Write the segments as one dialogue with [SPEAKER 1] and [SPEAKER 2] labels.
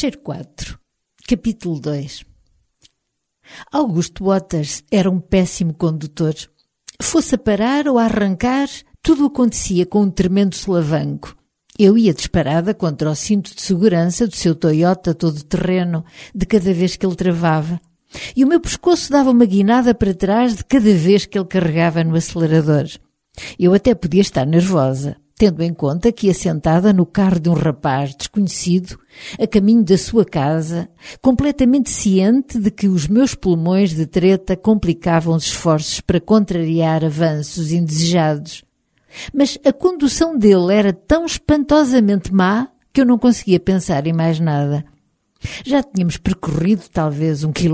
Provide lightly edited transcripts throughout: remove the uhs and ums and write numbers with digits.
[SPEAKER 1] Cheiro 4, capítulo 2. Augusto Waters era um péssimo condutor. Fosse a parar ou a arrancar, tudo acontecia com um tremendo solavanco. Eu ia disparada contra o cinto de segurança do seu Toyota todo-terreno de cada vez que ele travava. E o meu pescoço dava uma guinada para trás de cada vez que ele carregava no acelerador. Eu até podia estar nervosa, tendo em conta que ia sentada no carro de um rapaz desconhecido, a caminho da sua casa, completamente ciente de que os meus pulmões de treta complicavam os esforços para contrariar avanços indesejados. Mas a condução dele era tão espantosamente má que eu não conseguia pensar em mais nada. Já tínhamos percorrido talvez 1,5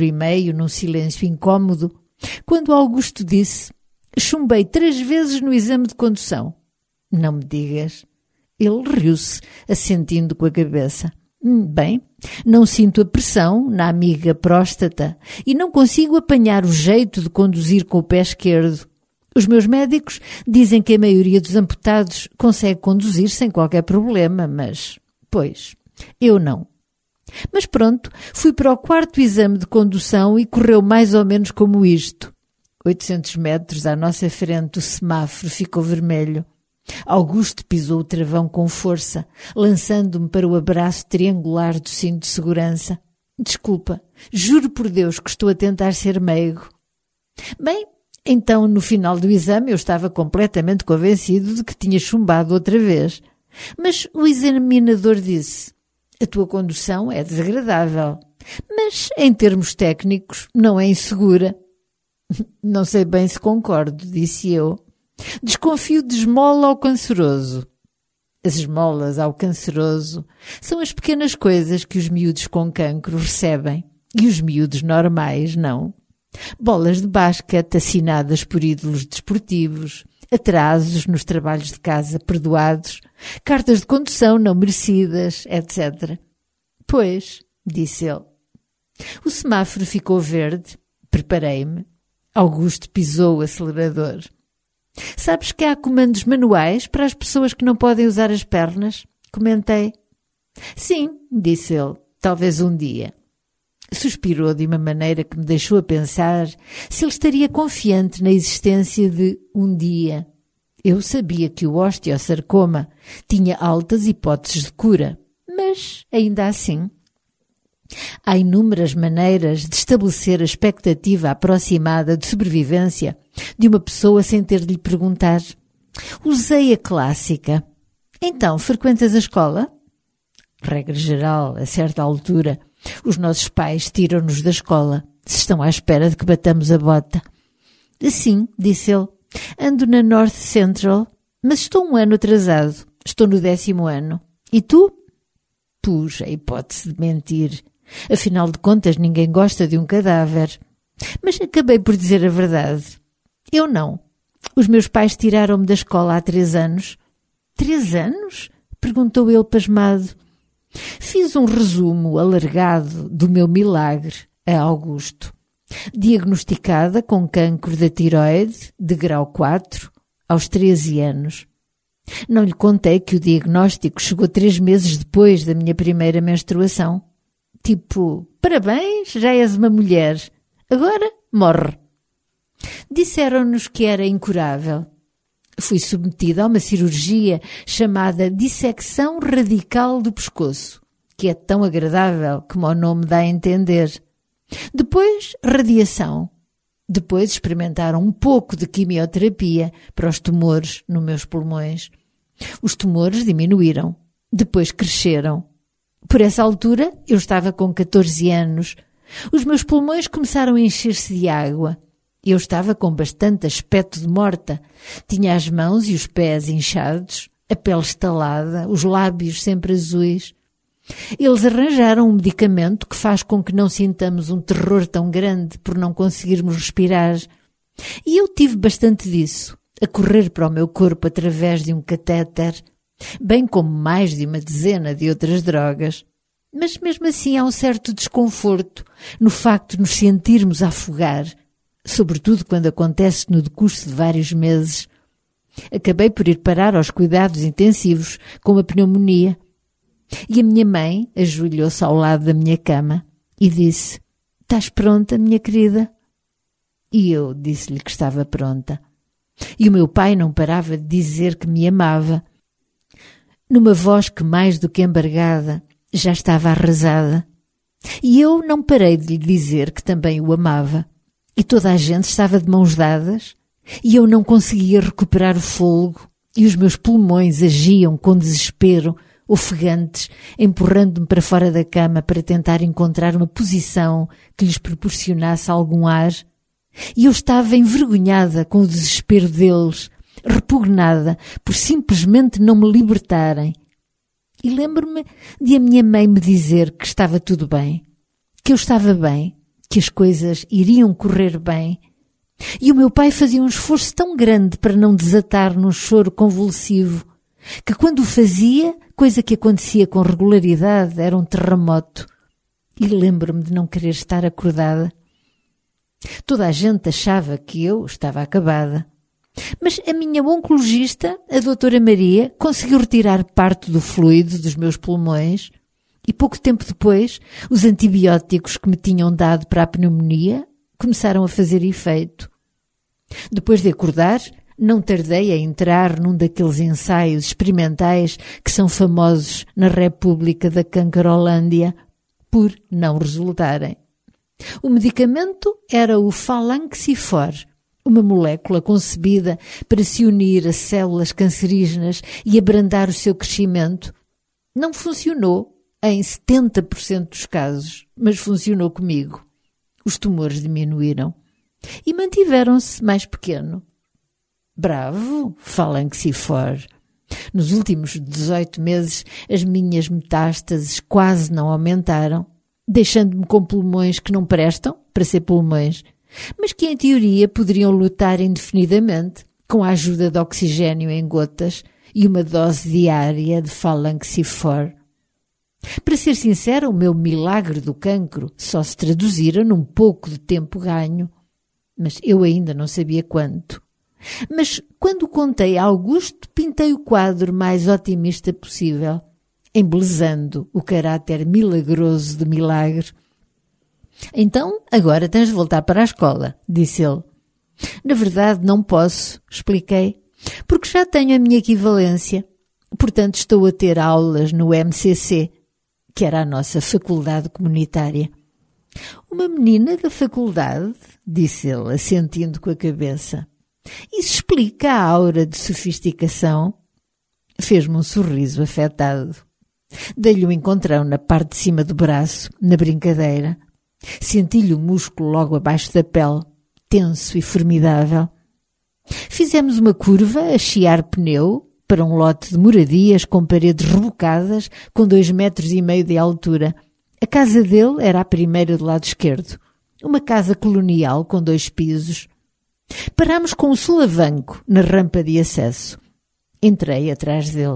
[SPEAKER 1] km num silêncio incômodo, quando Augusto disse: "Chumbei 3 vezes no exame de condução." "Não me digas." Ele riu-se, assentindo com a cabeça. "Bem, não sinto a pressão na amiga próstata e não consigo apanhar o jeito de conduzir com o pé esquerdo. Os meus médicos dizem que a maioria dos amputados consegue conduzir sem qualquer problema, mas, pois, eu não." Mas pronto, fui para o 4º exame de condução e correu mais ou menos como isto. 800 metros à nossa frente o semáforo ficou vermelho. Augusto pisou o travão com força, lançando-me para o abraço triangular do cinto de segurança. "Desculpa, juro por Deus que estou a tentar ser meigo." Bem, então no final do exame eu estava completamente convencido de que tinha chumbado outra vez. Mas o examinador disse: "A tua condução é desagradável, mas em termos técnicos não é insegura." "Não sei bem se concordo", disse eu. "Desconfio de esmola ao canceroso." As esmolas ao canceroso são as pequenas coisas que os miúdos com cancro recebem e os miúdos normais não. Bolas de basquete assinadas por ídolos desportivos, atrasos nos trabalhos de casa perdoados, cartas de condução não merecidas, etc. "Pois", disse ele. O semáforo ficou verde. Preparei-me. Augusto pisou o acelerador. "Sabes que há comandos manuais para as pessoas que não podem usar as pernas?" Comentei. "Sim", disse ele, "talvez um dia." Suspirou de uma maneira que me deixou a pensar se ele estaria confiante na existência de um dia. Eu sabia que o osteosarcoma tinha altas hipóteses de cura, mas ainda assim. Há inúmeras maneiras de estabelecer a expectativa aproximada de sobrevivência de uma pessoa sem ter de lhe perguntar. Usei a clássica: "Então, frequentas a escola?" Regra geral, a certa altura, os nossos pais tiram-nos da escola, se estão à espera de que batamos a bota. "Sim", disse ele, "ando na North Central, mas estou 1 ano atrasado. Estou no 10º ano. E tu?" Pus a hipótese de mentir. Afinal de contas, ninguém gosta de um cadáver. Mas acabei por dizer a verdade. "Eu não. Os meus pais tiraram-me da escola há 3 anos. 3 anos? Perguntou ele pasmado. Fiz um resumo alargado do meu milagre a Augusto. Diagnosticada com cancro da tiroide, de grau 4, aos 13 anos. Não lhe contei que o diagnóstico chegou 3 meses depois da minha primeira menstruação. Tipo: "Parabéns, já és uma mulher. Agora morre." Disseram-nos que era incurável. Fui submetida a uma cirurgia chamada dissecção radical do pescoço, que é tão agradável como o nome dá a entender. Depois, radiação. Depois experimentaram um pouco de quimioterapia para os tumores nos meus pulmões. Os tumores diminuíram. Depois cresceram. Por essa altura, eu estava com 14 anos. Os meus pulmões começaram a encher-se de água. Eu estava com bastante aspecto de morta. Tinha as mãos e os pés inchados, a pele estalada, os lábios sempre azuis. Eles arranjaram um medicamento que faz com que não sintamos um terror tão grande por não conseguirmos respirar. E eu tive bastante disso, a correr para o meu corpo através de um catéter, bem como mais de uma dezena de outras drogas. Mas mesmo assim há um certo desconforto no facto de nos sentirmos a afogar, sobretudo quando acontece no decurso de vários meses. Acabei por ir parar aos cuidados intensivos com uma pneumonia. E a minha mãe ajoelhou-se ao lado da minha cama e disse: "Estás pronta, minha querida?" E eu disse-lhe que estava pronta. E o meu pai não parava de dizer que me amava, numa voz que, mais do que embargada, já estava arrasada. E eu não parei de lhe dizer que também o amava. E toda a gente estava de mãos dadas, e eu não conseguia recuperar o fôlego, e os meus pulmões agiam com desespero, ofegantes, empurrando-me para fora da cama para tentar encontrar uma posição que lhes proporcionasse algum ar. E eu estava envergonhada com o desespero deles, repugnada por simplesmente não me libertarem. E lembro-me de a minha mãe me dizer que estava tudo bem, que eu estava bem, que as coisas iriam correr bem. E o meu pai fazia um esforço tão grande para não desatar num choro convulsivo, que quando o fazia, coisa que acontecia com regularidade, era um terremoto. E lembro-me de não querer estar acordada. Toda a gente achava que eu estava acabada. Mas a minha oncologista, a doutora Maria, conseguiu retirar parte do fluido dos meus pulmões e pouco tempo depois os antibióticos que me tinham dado para a pneumonia começaram a fazer efeito. Depois de acordar, não tardei a entrar num daqueles ensaios experimentais que são famosos na República da Cancarolândia por não resultarem. O medicamento era o Falanxifor, uma molécula concebida para se unir a células cancerígenas e abrandar o seu crescimento. Não funcionou em 70% dos casos, mas funcionou comigo. Os tumores diminuíram e mantiveram-se mais pequeno. Bravo, Falanxifor! Nos últimos 18 meses, as minhas metástases quase não aumentaram, deixando-me com pulmões que não prestam para ser pulmões, mas que em teoria poderiam lutar indefinidamente com a ajuda de oxigênio em gotas e uma dose diária de Falanxifor. Para ser sincera, o meu milagre do cancro só se traduzira num pouco de tempo ganho, mas eu ainda não sabia quanto. Mas quando contei a Augusto, pintei o quadro mais otimista possível, embelezando o caráter milagroso do milagre. Então, agora tens de voltar para a escola, disse ele. Na verdade, não posso, expliquei, porque já tenho a minha equivalência. Portanto, estou a ter aulas no MCC, que era a nossa faculdade comunitária. Uma menina da faculdade, disse ele, assentindo com a cabeça. Isso explica a aura de sofisticação. Fez-me um sorriso afetado. Dei-lhe um encontrão na parte de cima do braço, na brincadeira. Senti-lhe o músculo logo abaixo da pele, tenso e formidável. Fizemos uma curva a chiar pneu para um lote de moradias com paredes rebocadas com 2,5 metros de altura. A casa dele era a primeira do lado esquerdo, uma casa colonial com 2 pisos. Parámos com um solavanco na rampa de acesso. Entrei atrás dele.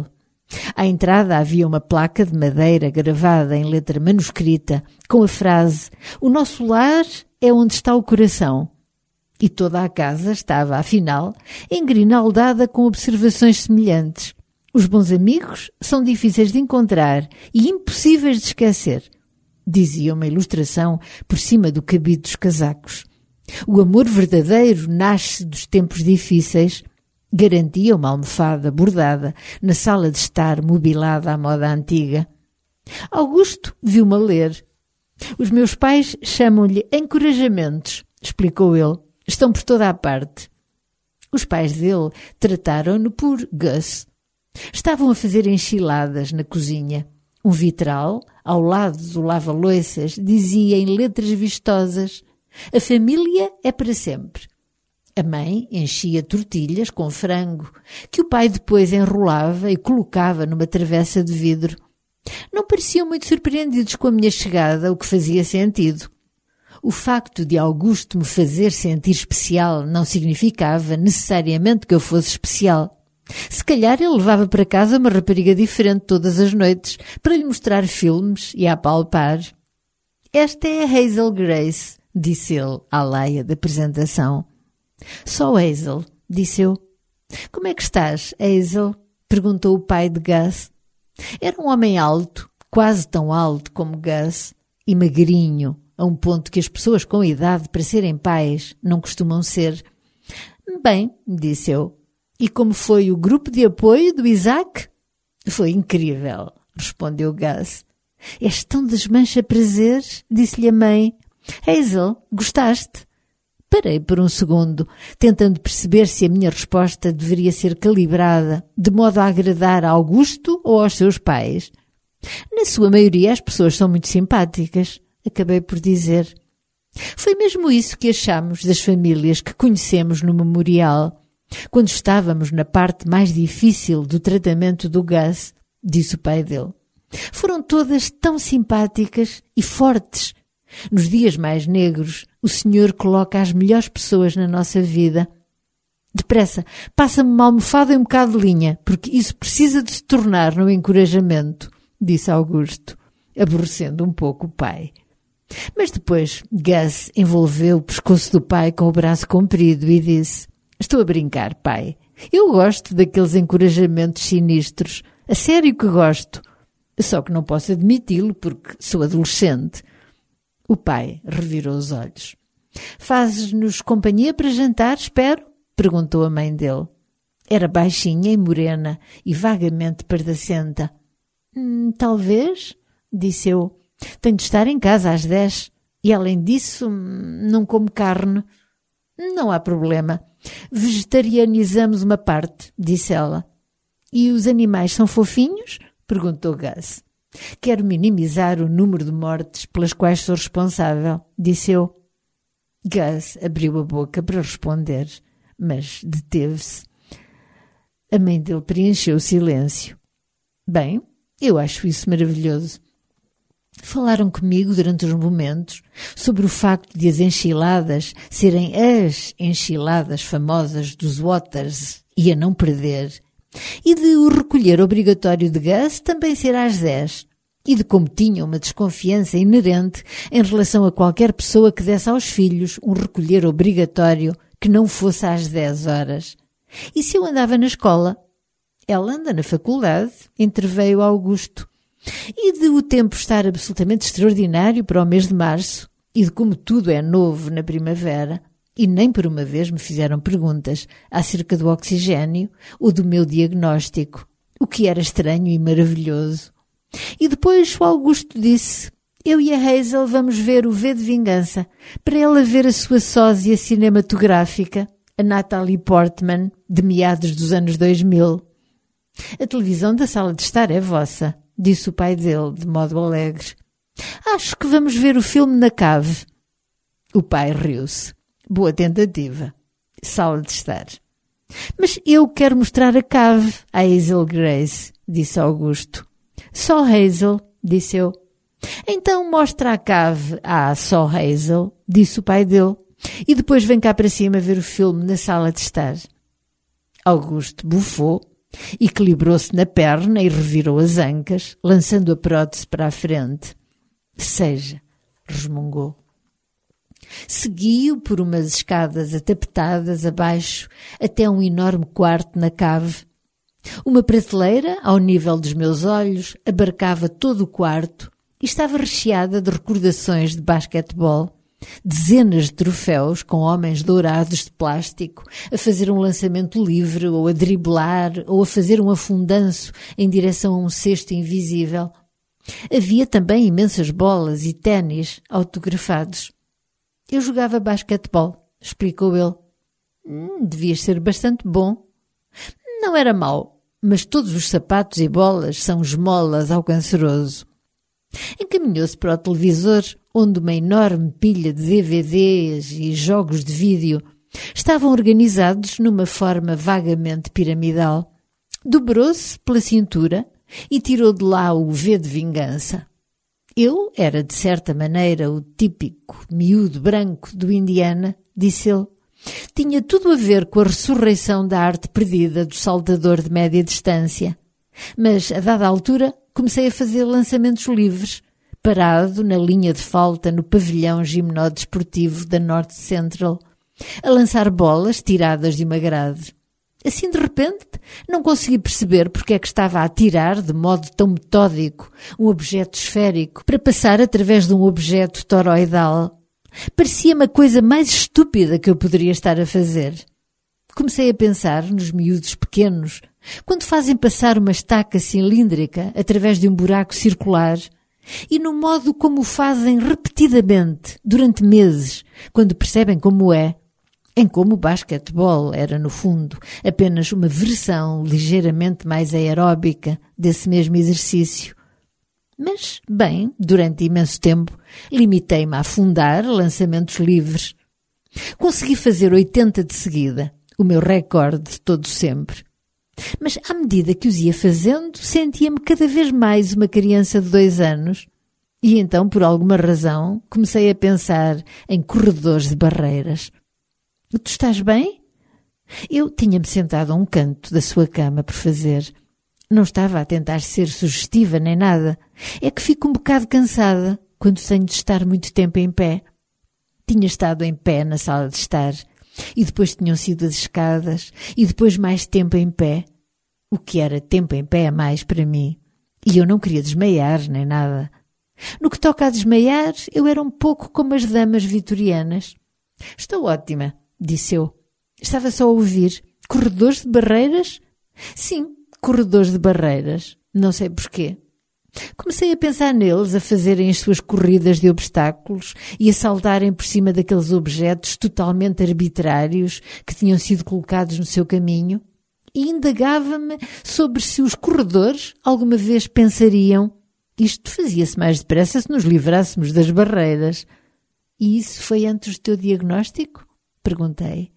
[SPEAKER 1] À entrada havia uma placa de madeira gravada em letra manuscrita com a frase: "O nosso lar é onde está o coração." E toda a casa estava, afinal, engrinaldada com observações semelhantes. Os bons amigos são difíceis de encontrar e impossíveis de esquecer, dizia uma ilustração por cima do cabide dos casacos. O amor verdadeiro nasce dos tempos difíceis, garantia uma almofada bordada na sala de estar mobilada à moda antiga. Augusto viu-me a ler. Os meus pais chamam-lhe encorajamentos, explicou ele. Estão por toda a parte. Os pais dele trataram-no por Gus. Estavam a fazer enchiladas na cozinha. Um vitral, ao lado do lava-loiças, dizia em letras vistosas: "A família é para sempre." A mãe enchia tortilhas com frango, que o pai depois enrolava e colocava numa travessa de vidro. Não pareciam muito surpreendidos com a minha chegada, o que fazia sentido. O facto de Augusto me fazer sentir especial não significava necessariamente que eu fosse especial. Se calhar ele levava para casa uma rapariga diferente todas as noites para lhe mostrar filmes e a apalpar. "Esta é a Hazel Grace", disse ele à laia da apresentação. "Só Hazel", disse eu. "Como é que estás, Hazel?", perguntou o pai de Gus. Era um homem alto, quase tão alto como Gus, e magrinho, a um ponto que as pessoas com idade para serem pais não costumam ser. Bem, disse eu, e como foi o grupo de apoio do Isaac? Foi incrível, respondeu Gus. És tão desmancha prazeres, disse-lhe a mãe. Hazel, gostaste? Parei por um segundo, tentando perceber se a minha resposta deveria ser calibrada, de modo a agradar a Augusto ou aos seus pais. Na sua maioria as pessoas são muito simpáticas, acabei por dizer. Foi mesmo isso que achamos das famílias que conhecemos no memorial, quando estávamos na parte mais difícil do tratamento do Gus, disse o pai dele. Foram todas tão simpáticas e fortes. Nos dias mais negros, o Senhor coloca as melhores pessoas na nossa vida. Depressa, passa-me uma almofada e um bocado de linha, porque isso precisa de se tornar no encorajamento, disse Augusto, aborrecendo um pouco o pai. Mas depois Gus envolveu o pescoço do pai com o braço comprido e disse: estou a brincar, pai. Eu gosto daqueles encorajamentos sinistros. A sério que gosto. Só que não posso admiti-lo porque sou adolescente. O pai revirou os olhos. Fazes-nos companhia para jantar, espero? Perguntou a mãe dele. Era baixinha e morena e vagamente pardacenta. Talvez, disse eu. Tenho de estar em casa às 10 e, além disso, não como carne. Não há problema. Vegetarianizamos uma parte, disse ela. E os animais são fofinhos? Perguntou Gus. Quero minimizar o número de mortes pelas quais sou responsável, disse eu. Gus abriu a boca para responder, mas deteve-se. A mãe dele preencheu o silêncio. Bem, eu acho isso maravilhoso. Falaram comigo durante os momentos sobre o facto de as enchiladas serem as enchiladas famosas dos Waters e a não perder, e de o recolher obrigatório de Gus também ser às 10, e de como tinha uma desconfiança inerente em relação a qualquer pessoa que desse aos filhos um recolher obrigatório que não fosse às 10 horas. E se eu andava na escola? Ela anda na faculdade, interveio Augusto. E de o tempo estar absolutamente extraordinário para o mês de março, e de como tudo é novo na primavera, e nem por uma vez me fizeram perguntas acerca do oxigênio ou do meu diagnóstico, o que era estranho e maravilhoso. E depois o Augusto disse: eu e a Hazel vamos ver o V de Vingança, para ela ver a sua sósia cinematográfica, a Natalie Portman, de meados dos anos 2000. A televisão da sala de estar é vossa, disse o pai dele, de modo alegre. Acho que vamos ver o filme na cave. O pai riu-se. Boa tentativa. Sala de estar. Mas eu quero mostrar a cave à Hazel Grace, disse Augusto. Só Hazel, disse eu. Então mostra a cave à só Hazel, disse o pai dele, e depois vem cá para cima ver o filme na sala de estar. Augusto bufou, equilibrou-se na perna e revirou as ancas, lançando a prótese para a frente. Seja, resmungou. Segui-o por umas escadas atapetadas abaixo até um enorme quarto na cave. Uma prateleira, ao nível dos meus olhos, abarcava todo o quarto e estava recheada de recordações de basquetebol. Dezenas de troféus com homens dourados de plástico a fazer um lançamento livre ou a driblar ou a fazer um afundanço em direção a um cesto invisível. Havia também imensas bolas e ténis autografados. Eu jogava basquetebol, explicou ele. Devias ser bastante bom. Não era mau, mas todos os sapatos e bolas são esmolas ao canceroso. Encaminhou-se para o televisor, onde uma enorme pilha de DVDs e jogos de vídeo estavam organizados numa forma vagamente piramidal. Dobrou-se pela cintura e tirou de lá o V de Vingança. Eu era, de certa maneira, o típico miúdo branco do Indiana, disse ele. Tinha tudo a ver com a ressurreição da arte perdida do saltador de média distância. Mas, a dada altura, comecei a fazer lançamentos livres, parado na linha de falta no pavilhão gimnodesportivo da North Central, a lançar bolas tiradas de uma grade. Assim de repente, não consegui perceber porque é que estava a atirar de modo tão metódico um objeto esférico para passar através de um objeto toroidal. Parecia-me a coisa mais estúpida que eu poderia estar a fazer. Comecei a pensar nos miúdos pequenos, quando fazem passar uma estaca cilíndrica através de um buraco circular, e no modo como o fazem repetidamente, durante meses, quando percebem como é, em como o basquetebol era, no fundo, apenas uma versão ligeiramente mais aeróbica desse mesmo exercício. Mas, bem, durante imenso tempo, limitei-me a afundar lançamentos livres. Consegui fazer 80 de seguida, o meu recorde de todo sempre. Mas, à medida que os ia fazendo, sentia-me cada vez mais uma criança de 2 anos. E então, por alguma razão, comecei a pensar em corredores de barreiras. Tu estás bem? Eu tinha-me sentado a um canto da sua cama por fazer. Não estava a tentar ser sugestiva nem nada. É que fico um bocado cansada quando tenho de estar muito tempo em pé. Tinha estado em pé na sala de estar, e depois tinham sido as escadas, e depois mais tempo em pé. O que era tempo em pé a mais para mim. E eu não queria desmaiar nem nada. No que toca a desmaiar, eu era um pouco como as damas vitorianas. Estou ótima, disse eu. Estava só a ouvir. Corredores de barreiras? Sim, corredores de barreiras. Não sei porquê. Comecei a pensar neles a fazerem as suas corridas de obstáculos e a saltarem por cima daqueles objetos totalmente arbitrários que tinham sido colocados no seu caminho, e indagava-me sobre se os corredores alguma vez pensariam: isto fazia-se mais depressa se nos livrássemos das barreiras. E isso foi antes do teu diagnóstico? Perguntei.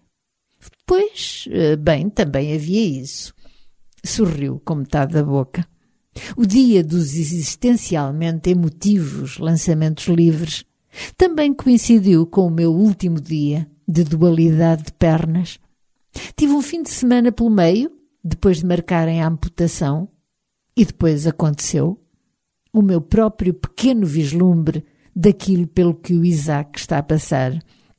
[SPEAKER 1] Pois, bem, também havia isso. Sorriu com metade da boca. O dia dos existencialmente emotivos lançamentos livres também coincidiu com o meu último dia de dualidade de pernas. Tive um fim de semana pelo meio, depois de marcarem a amputação, e depois aconteceu o meu próprio pequeno vislumbre daquilo pelo que o Isaac está a passar.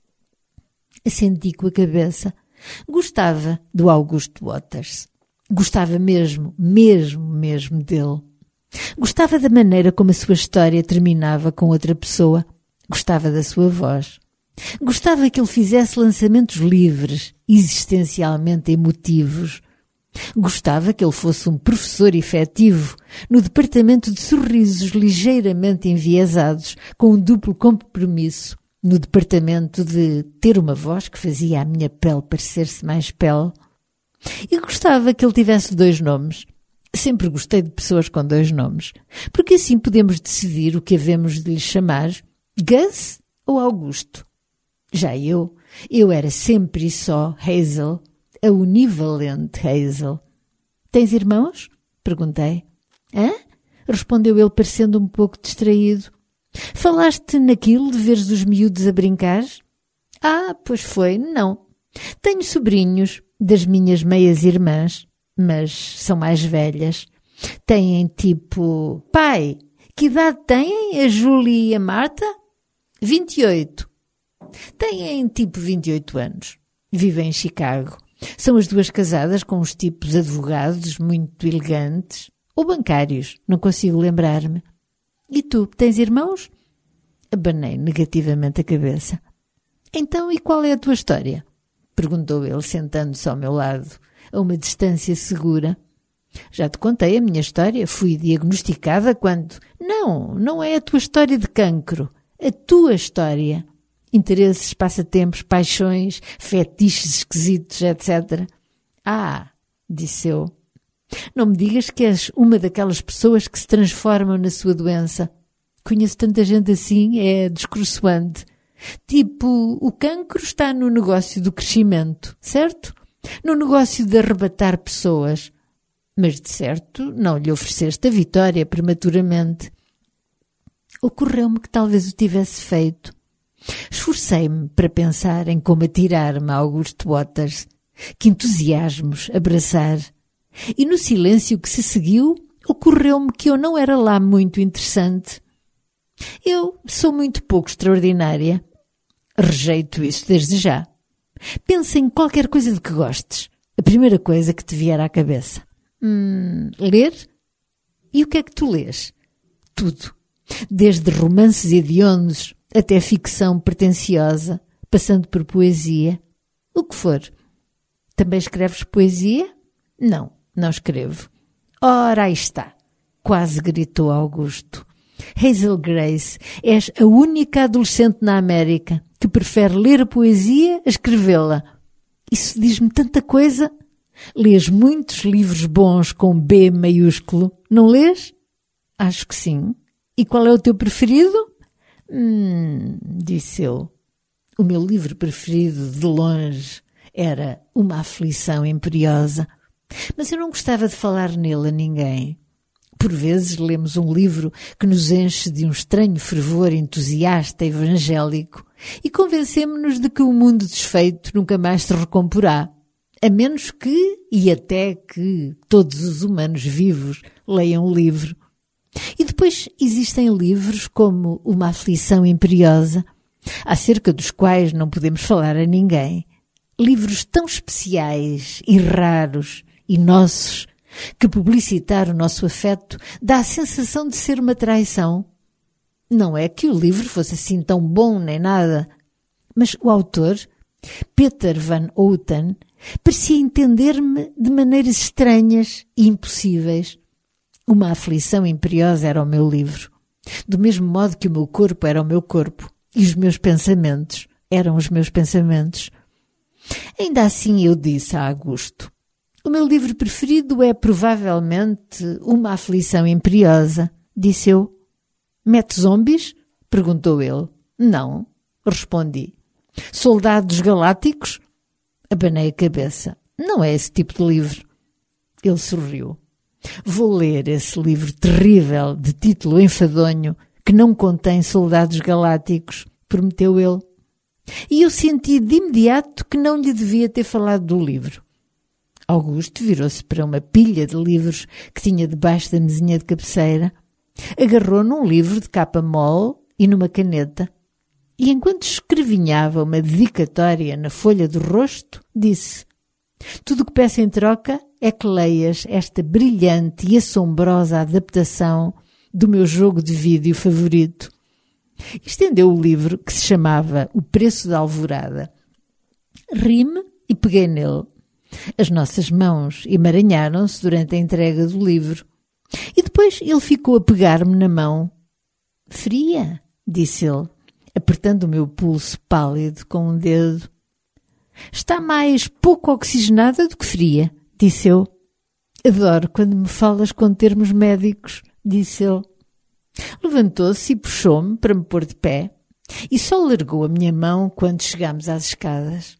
[SPEAKER 1] Assenti com a cabeça. Gostava do Augusto Waters. Gostava mesmo dele. Gostava da maneira como a sua história terminava com outra pessoa. Gostava da sua voz. Gostava que ele fizesse lançamentos livres, existencialmente emotivos. Gostava que ele fosse um professor efetivo no departamento de sorrisos ligeiramente enviesados, com um duplo compromisso, no departamento de ter uma voz que fazia a minha pele parecer-se mais pele. E gostava que ele tivesse 2 nomes. Sempre gostei de pessoas com 2 nomes, porque assim podemos decidir o que havemos de lhe chamar, Gus ou Augusto. Já eu era sempre e só Hazel, a univalente Hazel. Tens irmãos? Perguntei. Hã? Respondeu ele parecendo um pouco distraído. Falaste naquilo de veres os miúdos a brincar? Ah, pois foi, não. Tenho sobrinhos das minhas meias-irmãs, mas são mais velhas. Têm tipo... Pai, que idade têm a Júlia e a Marta? 28. Têm tipo 28 anos. Vivem em Chicago. São as 2 casadas com uns tipos advogados muito elegantes. Ou bancários, não consigo lembrar-me. E tu, tens irmãos? Abanei negativamente a cabeça. Então, e qual é a tua história? Perguntou ele, sentando-se ao meu lado, a uma distância segura. Já te contei a minha história. Fui diagnosticada quando... Não é a tua história de cancro. A tua história. Interesses, passatempos, paixões, fetiches esquisitos, etc. Ah, disse eu. Não me digas que és uma daquelas pessoas que se transformam na sua doença. Conheço tanta gente assim, é descroçoante. Tipo, o cancro está no negócio do crescimento, certo? No negócio de arrebatar pessoas. Mas, de certo, não lhe ofereceste a vitória prematuramente. Ocorreu-me que talvez o tivesse feito. Esforcei-me para pensar em como atirar-me a Augusto Waters. Que entusiasmos abraçar. E no silêncio que se seguiu, ocorreu-me que eu não era lá muito interessante. Eu sou muito pouco extraordinária. Rejeito isso desde já. Pensa em qualquer coisa de que gostes. a primeira coisa que te vier à cabeça. Ler? E o que é que tu lês? Tudo. Desde romances hediondos até ficção pretensiosa, passando por poesia. O que for. Também escreves poesia? Não, não escrevo. Ora, aí está. Quase gritou Augusto. Hazel Grace, és a única adolescente na América que prefere ler a poesia a escrevê-la. Isso diz-me tanta coisa. Lês muitos livros bons com B maiúsculo, não lês? Acho que sim. E qual é o teu preferido? Disse eu. O meu livro preferido, de longe, era Uma Aflição Imperiosa. Mas eu não gostava de falar nele a ninguém. Por vezes lemos um livro que nos enche de um estranho fervor entusiasta evangélico e convencemos-nos de que o mundo desfeito nunca mais se recomporá, a menos que, e até que, todos os humanos vivos leiam o livro. E depois existem livros como Uma Aflição Imperiosa, acerca dos quais não podemos falar a ninguém. Livros tão especiais e raros e nossos, que publicitar o nosso afeto dá a sensação de ser uma traição. Não é que o livro fosse assim tão bom nem nada, mas o autor, Peter Van Houten, parecia entender-me de maneiras estranhas e impossíveis. Uma Aflição Imperiosa era o meu livro, do mesmo modo que o meu corpo era o meu corpo e os meus pensamentos eram os meus pensamentos. Ainda assim eu disse a Augusto: o meu livro preferido é provavelmente Uma Aflição Imperiosa, disse eu. Mete zombies? Perguntou ele. Não, respondi. Soldados galácticos? Abanei a cabeça. Não é esse tipo de livro. Ele sorriu. Vou ler esse livro terrível, de título enfadonho, que não contém soldados galácticos, prometeu ele. E eu senti de imediato que não lhe devia ter falado do livro. Augusto virou-se para uma pilha de livros que tinha debaixo da mesinha de cabeceira, agarrou num livro de capa mole e numa caneta, e enquanto escrevinhava uma dedicatória na folha do rosto, disse: tudo o que peço em troca é que leias esta brilhante e assombrosa adaptação do meu jogo de vídeo favorito. Estendeu o livro, que se chamava O Preço da Alvorada. Ri-me e peguei nele. As nossas mãos emaranharam-se durante a entrega do livro. E depois ele ficou a pegar-me na mão. Fria, disse ele, apertando o meu pulso pálido com um dedo. Está mais pouco oxigenada do que fria, disse eu. Adoro quando me falas com termos médicos, disse ele. Levantou-se e puxou-me para me pôr de pé e só largou a minha mão quando chegámos às escadas.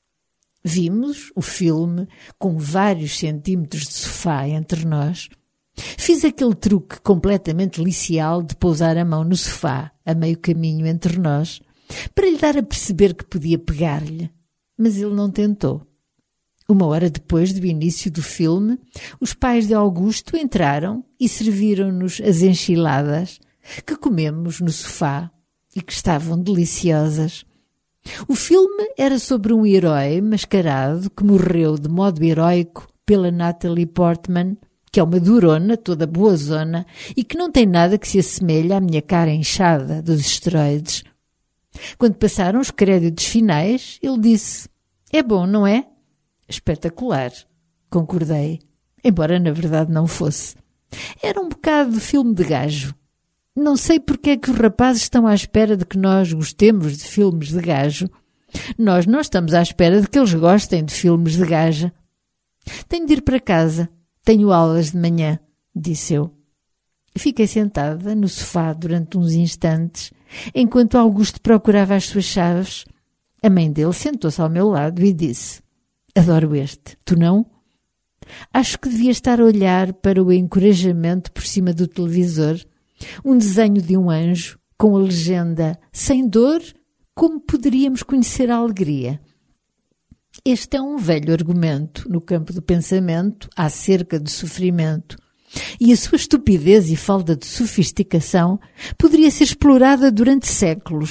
[SPEAKER 1] Vimos o filme com vários centímetros de sofá entre nós. Fiz aquele truque completamente licial de pousar a mão no sofá, a meio caminho entre nós, para lhe dar a perceber que podia pegar-lhe, mas ele não tentou. Uma hora depois do início do filme, os pais de Augusto entraram e serviram-nos as enchiladas que comemos no sofá e que estavam deliciosas. O filme era sobre um herói mascarado que morreu de modo heróico pela Natalie Portman, que é uma durona, toda boazona, e que não tem nada que se assemelhe à minha cara inchada dos esteroides. Quando passaram os créditos finais, ele disse: é bom, não é? Espetacular, concordei, embora na verdade não fosse. Era um bocado de filme de gajo. Não sei porque é que os rapazes estão à espera de que nós gostemos de filmes de gajo. Nós não estamos à espera de que eles gostem de filmes de gaja. Tenho de ir para casa. Tenho aulas de manhã, disse eu. Fiquei sentada no sofá durante uns instantes, enquanto Augusto procurava as suas chaves. A mãe dele sentou-se ao meu lado e disse: adoro este, tu não? Acho que devia estar a olhar para o encorajamento por cima do televisor. Um desenho de um anjo com a legenda: sem dor, como poderíamos conhecer a alegria? Este é um velho argumento no campo do pensamento acerca do sofrimento, e a sua estupidez e falta de sofisticação poderia ser explorada durante séculos,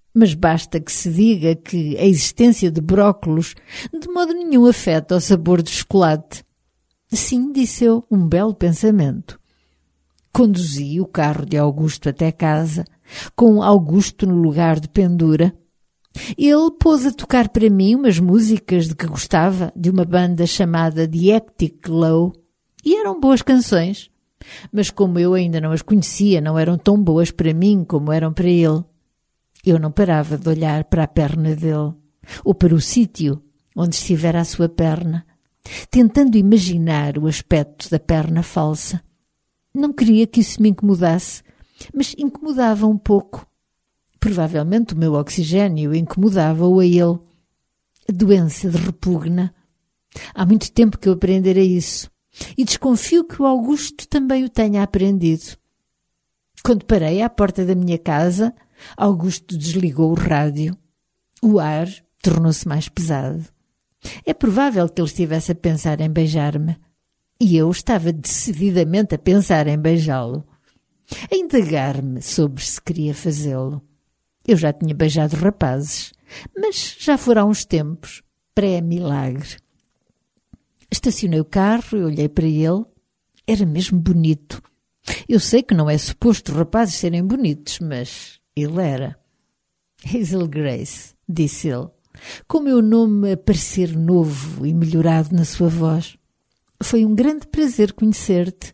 [SPEAKER 1] Mas basta que se diga que a existência de brócolos de modo nenhum afeta o sabor do chocolate. Sim, disse eu, um belo pensamento. Conduzi o carro de Augusto até casa, com Augusto no lugar de pendura. Ele pôs a tocar para mim umas músicas de que gostava, de uma banda chamada The Hectic Glow, e eram boas canções. Mas como eu ainda não as conhecia, não eram tão boas para mim como eram para ele. Eu não parava de olhar para a perna dele, ou para o sítio onde estivera a sua perna, tentando imaginar o aspecto da perna falsa. Não queria que isso me incomodasse, mas incomodava um pouco. Provavelmente o meu oxigênio incomodava-o a ele. A doença de repugna. Há muito tempo que eu aprendera isso, e desconfio que o Augusto também o tenha aprendido. Quando parei à porta da minha casa, Augusto desligou o rádio. O ar tornou-se mais pesado. É provável que ele estivesse a pensar em beijar-me. E eu estava decididamente a pensar em beijá-lo. A indagar-me sobre se queria fazê-lo. Eu já tinha beijado rapazes, mas já fora há uns tempos, pré-milagre. Estacionei o carro e olhei para ele. Era mesmo bonito. Eu sei que não é suposto rapazes serem bonitos, mas ele era. Hazel Grace, disse ele, com o meu nome a parecer novo e melhorado na sua voz. Foi um grande prazer conhecer-te.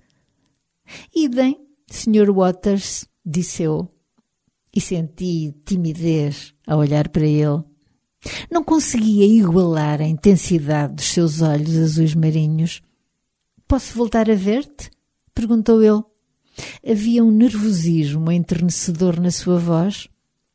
[SPEAKER 1] Idem, Sr. Waters, disse eu, e senti timidez a olhar para ele. Não conseguia igualar a intensidade dos seus olhos azuis marinhos. Posso voltar a ver-te? Perguntou ele. Havia um nervosismo enternecedor na sua voz.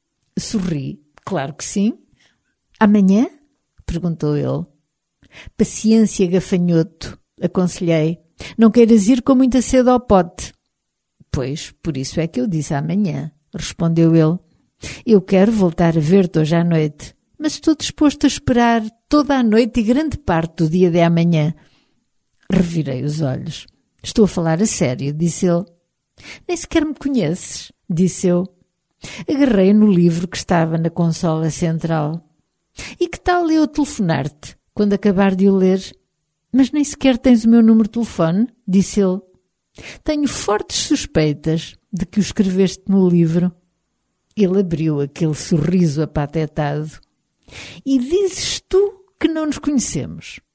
[SPEAKER 1] Sorri. Claro que sim. Amanhã? Perguntou ele. Paciência, gafanhoto, aconselhei. Não queiras ir com muita sede ao pote. Pois, por isso é que eu disse amanhã, respondeu ele. Eu quero voltar a ver-te hoje à noite, mas estou disposto a esperar toda a noite e grande parte do dia de amanhã. Revirei os olhos. Estou a falar a sério, disse ele. Nem sequer me conheces, disse eu. Agarrei no livro que estava na consola central. E que tal eu telefonar-te quando acabar de o ler? Mas nem sequer tens o meu número de telefone, disse ele. Tenho fortes suspeitas de que o escreveste no livro. Ele abriu aquele sorriso apatetado. E dizes tu que não nos conhecemos?